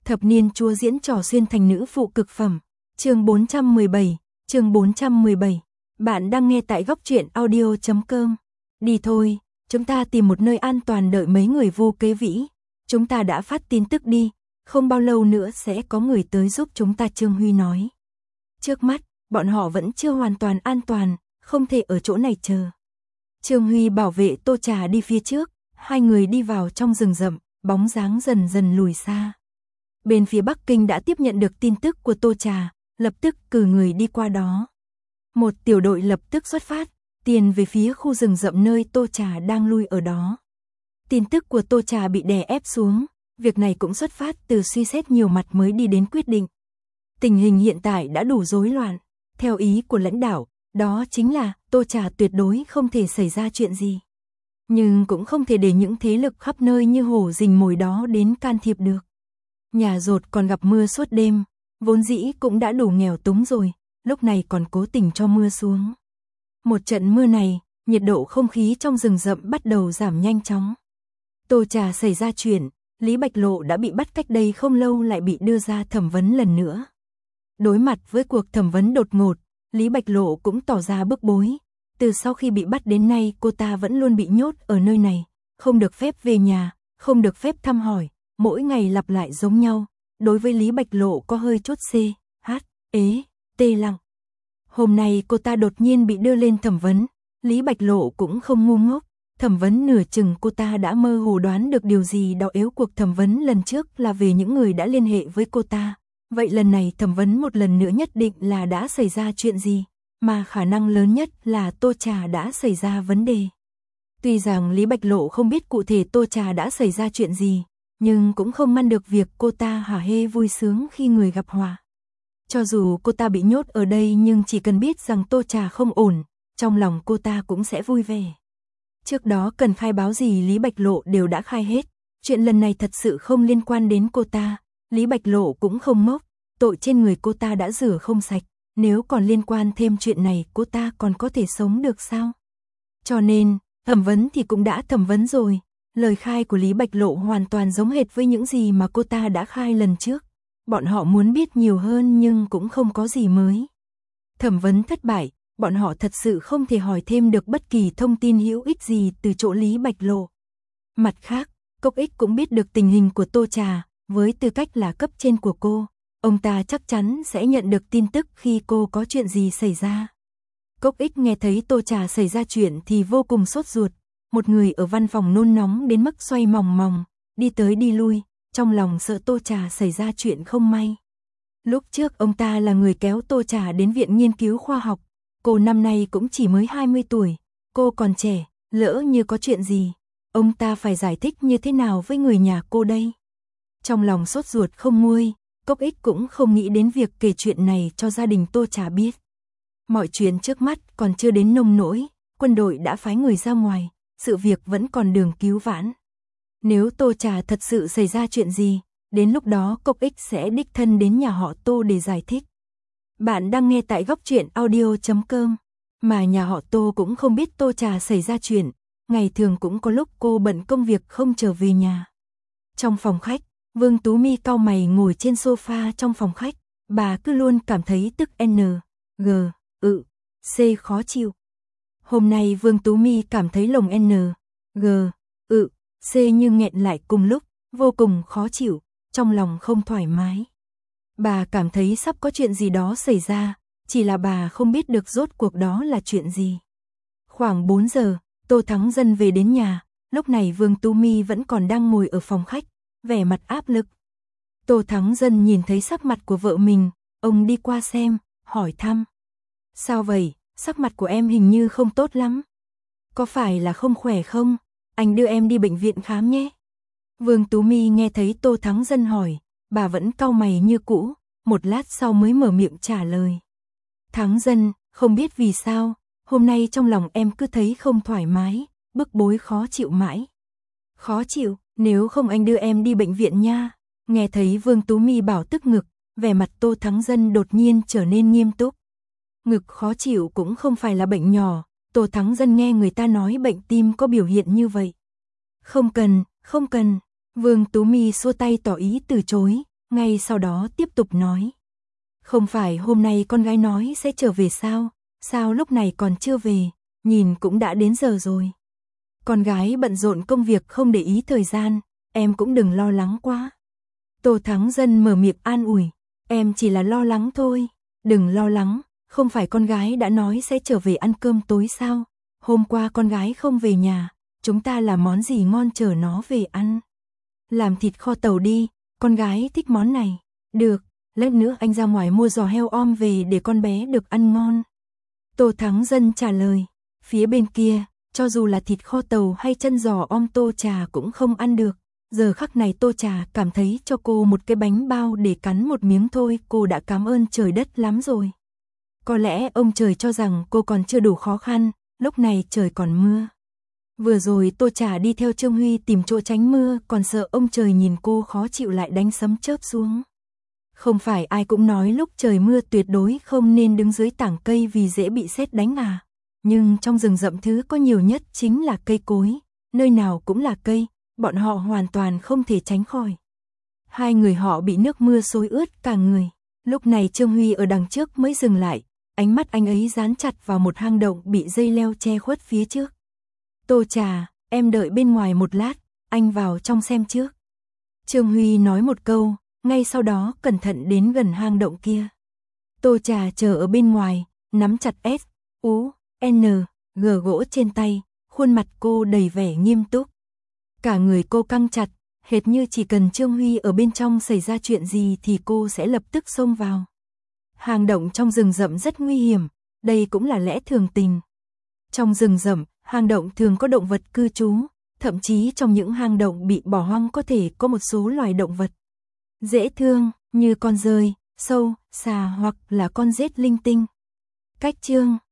Thập niên chúa diễn trò xuyên thành nữ phụ cực phẩm. Chương 417. Bạn đang nghe tại góc truyện audio.com. Đi thôi, chúng ta tìm một nơi an toàn đợi mấy người vô kế vĩ. Chúng ta đã phát tin tức đi, không bao lâu nữa sẽ có người tới giúp chúng ta, Trương Huy nói. Trước mắt, bọn họ vẫn chưa hoàn toàn an toàn, không thể ở chỗ này chờ. Trương Huy bảo vệ Tô Trà đi phía trước, hai người đi vào trong rừng rậm, bóng dáng dần dần lùi xa. Bên phía Bắc Kinh đã tiếp nhận được tin tức của Tô Trà, lập tức cử người đi qua đó. Một tiểu đội lập tức xuất phát, tiến về phía khu rừng rậm nơi Tô Trà đang lui ở đó. Tin tức của Tô Trà bị đè ép xuống, việc này cũng xuất phát từ suy xét nhiều mặt mới đi đến quyết định. Tình hình hiện tại đã đủ rối loạn, theo ý của lãnh đạo, đó chính là Tô Trà tuyệt đối không thể xảy ra chuyện gì. Nhưng cũng không thể để những thế lực khắp nơi như hổ rình mồi đó đến can thiệp được. Nhà Dột còn gặp mưa suốt đêm, vốn dĩ cũng đã đủ nghèo túng rồi, lúc này còn cố tình cho mưa xuống. Một trận mưa này, nhiệt độ không khí trong rừng rậm bắt đầu giảm nhanh chóng. Tô Trà xảy ra chuyện, Lý Bạch Lộ đã bị bắt cách đây không lâu lại bị đưa ra thẩm vấn lần nữa. Đối mặt với cuộc thẩm vấn đột ngột, Lý Bạch Lộ cũng tỏ ra bức bối. Từ sau khi bị bắt đến nay cô ta vẫn luôn bị nhốt ở nơi này, không được phép về nhà, không được phép thăm hỏi, mỗi ngày lặp lại giống nhau. Đối với Lý Bạch Lộ có hơi chút lặng. Hôm nay cô ta đột nhiên bị đưa lên thẩm vấn, Lý Bạch Lộ cũng không ngu ngốc. Thẩm vấn nửa chừng cô ta đã mơ hồ đoán được điều gì đó. Yếu cuộc thẩm vấn lần trước là về những người đã liên hệ với cô ta. Vậy lần này thẩm vấn một lần nữa nhất định là đã xảy ra chuyện gì, mà khả năng lớn nhất là Tô Trà đã xảy ra vấn đề. Tuy rằng Lý Bạch Lộ không biết cụ thể Tô Trà đã xảy ra chuyện gì, nhưng cũng không ngăn được việc cô ta hả hê vui sướng khi người gặp họa. Cho dù cô ta bị nhốt ở đây nhưng chỉ cần biết rằng Tô Trà không ổn, trong lòng cô ta cũng sẽ vui vẻ. Trước đó cần khai báo gì Lý Bạch Lộ đều đã khai hết, chuyện lần này thật sự không liên quan đến cô ta, Lý Bạch Lộ cũng không ngốc, tội trên người cô ta đã rửa không sạch, nếu còn liên quan thêm chuyện này cô ta còn có thể sống được sao? Cho nên, thẩm vấn thì cũng đã thẩm vấn rồi, lời khai của Lý Bạch Lộ hoàn toàn giống hệt với những gì mà cô ta đã khai lần trước. Bọn họ muốn biết nhiều hơn nhưng cũng không có gì mới. Thẩm vấn thất bại, bọn họ thật sự không thể hỏi thêm được bất kỳ thông tin hữu ích gì từ chỗ Lý Bạch Lộ. Mặt khác, Cốc Ích cũng biết được tình hình của Tô Trà, với tư cách là cấp trên của cô, ông ta chắc chắn sẽ nhận được tin tức khi cô có chuyện gì xảy ra. Cốc Ích nghe thấy Tô Trà xảy ra chuyện thì vô cùng sốt ruột, một người ở văn phòng nôn nóng đến mức xoay mòng mòng, đi tới đi lui, trong lòng sợ Tô Trà xảy ra chuyện không may. Lúc trước ông ta là người kéo Tô Trà đến viện nghiên cứu khoa học, cô năm nay cũng chỉ mới 20 tuổi, cô còn trẻ, lỡ như có chuyện gì, ông ta phải giải thích như thế nào với người nhà cô đây? Trong lòng sốt ruột không nguôi, Cốc Ích cũng không nghĩ đến việc kể chuyện này cho gia đình Tô Trà biết. Mọi chuyện trước mắt còn chưa đến nông nỗi, quân đội đã phái người ra ngoài, sự việc vẫn còn đường cứu vãn. Nếu Tô Trà thật sự xảy ra chuyện gì, đến lúc đó Cốc Ích sẽ đích thân đến nhà họ Tô để giải thích. Bạn đang nghe tại góc truyện audio.com, mà nhà họ Tô cũng không biết Tô Trà xảy ra chuyện, ngày thường cũng có lúc cô bận công việc không trở về nhà. Trong phòng khách, Vương Tú My cau mày ngồi trên sofa trong phòng khách, bà cứ luôn cảm thấy tức C khó chịu. Hôm nay Vương Tú My cảm thấy lồng C như nghẹn lại cùng lúc, vô cùng khó chịu, trong lòng không thoải mái. Bà cảm thấy sắp có chuyện gì đó xảy ra, chỉ là bà không biết được rốt cuộc đó là chuyện gì. Khoảng 4 giờ, Tô Thắng Dân về đến nhà, lúc này Vương Tú My vẫn còn đang ngồi ở phòng khách, vẻ mặt áp lực. Tô Thắng Dân nhìn thấy sắc mặt của vợ mình, ông đi qua xem, hỏi thăm. Sao vậy, sắc mặt của em hình như không tốt lắm. Có phải là không khỏe không? Anh đưa em đi bệnh viện khám nhé. Vương Tú My nghe thấy Tô Thắng Dân hỏi, bà vẫn cau mày như cũ, một lát sau mới mở miệng trả lời. Thắng Dân, không biết vì sao, hôm nay trong lòng em cứ thấy không thoải mái, bức bối khó chịu mãi. Khó chịu, nếu không anh đưa em đi bệnh viện nha. Nghe thấy Vương Tú My bảo tức ngực, vẻ mặt Tô Thắng Dân đột nhiên trở nên nghiêm túc. Ngực khó chịu cũng không phải là bệnh nhỏ, Tô Thắng Dân nghe người ta nói bệnh tim có biểu hiện như vậy. Không cần, Vương Tú My xua tay tỏ ý từ chối, ngay sau đó tiếp tục nói. Không phải hôm nay con gái nói sẽ trở về sao? Sao lúc này còn chưa về? Nhìn cũng đã đến giờ rồi. Con gái bận rộn công việc không để ý thời gian, em cũng đừng lo lắng quá. Tô Thắng Dân mở miệng an ủi, em chỉ là lo lắng thôi, đừng lo lắng, không phải con gái đã nói sẽ trở về ăn cơm tối sao? Hôm qua con gái không về nhà, chúng ta làm món gì ngon chờ nó về ăn. Làm thịt kho tàu đi, con gái thích món này. Được, lát nữa anh ra ngoài mua giò heo om về để con bé được ăn ngon. Tô Thắng Dân trả lời, phía bên kia, cho dù là thịt kho tàu hay chân giò om Tô Trà cũng không ăn được. Giờ khắc này Tô Trà cảm thấy cho cô một cái bánh bao để cắn một miếng thôi, cô đã cảm ơn trời đất lắm rồi. Có lẽ ông trời cho rằng cô còn chưa đủ khó khăn, lúc này trời còn mưa. Vừa rồi Tô Trà đi theo Trương Huy tìm chỗ tránh mưa, còn sợ ông trời nhìn cô khó chịu lại đánh sấm chớp xuống. Không phải ai cũng nói lúc trời mưa tuyệt đối không nên đứng dưới tảng cây vì dễ bị sét đánh à. Nhưng trong rừng rậm thứ có nhiều nhất chính là cây cối, nơi nào cũng là cây, bọn họ hoàn toàn không thể tránh khỏi. Hai người họ bị nước mưa xối ướt cả người. Lúc này Trương Huy ở đằng trước mới dừng lại, ánh mắt anh ấy dán chặt vào một hang động bị dây leo che khuất phía trước. Tô Trà, em đợi bên ngoài một lát, anh vào trong xem trước. Trương Huy nói một câu, ngay sau đó cẩn thận đến gần hang động kia. Tô Trà chờ ở bên ngoài, nắm chặt S, U, N, G gỗ trên tay, khuôn mặt cô đầy vẻ nghiêm túc. Cả người cô căng chặt, hệt như chỉ cần Trương Huy ở bên trong xảy ra chuyện gì thì cô sẽ lập tức xông vào. Hang động trong rừng rậm rất nguy hiểm, đây cũng là lẽ thường tình. Trong rừng rậm, hang động thường có động vật cư trú, thậm chí trong những hang động bị bỏ hoang có thể có một số loài động vật dễ thương như con dơi, sâu, xà hoặc là con rết linh tinh. Cách chương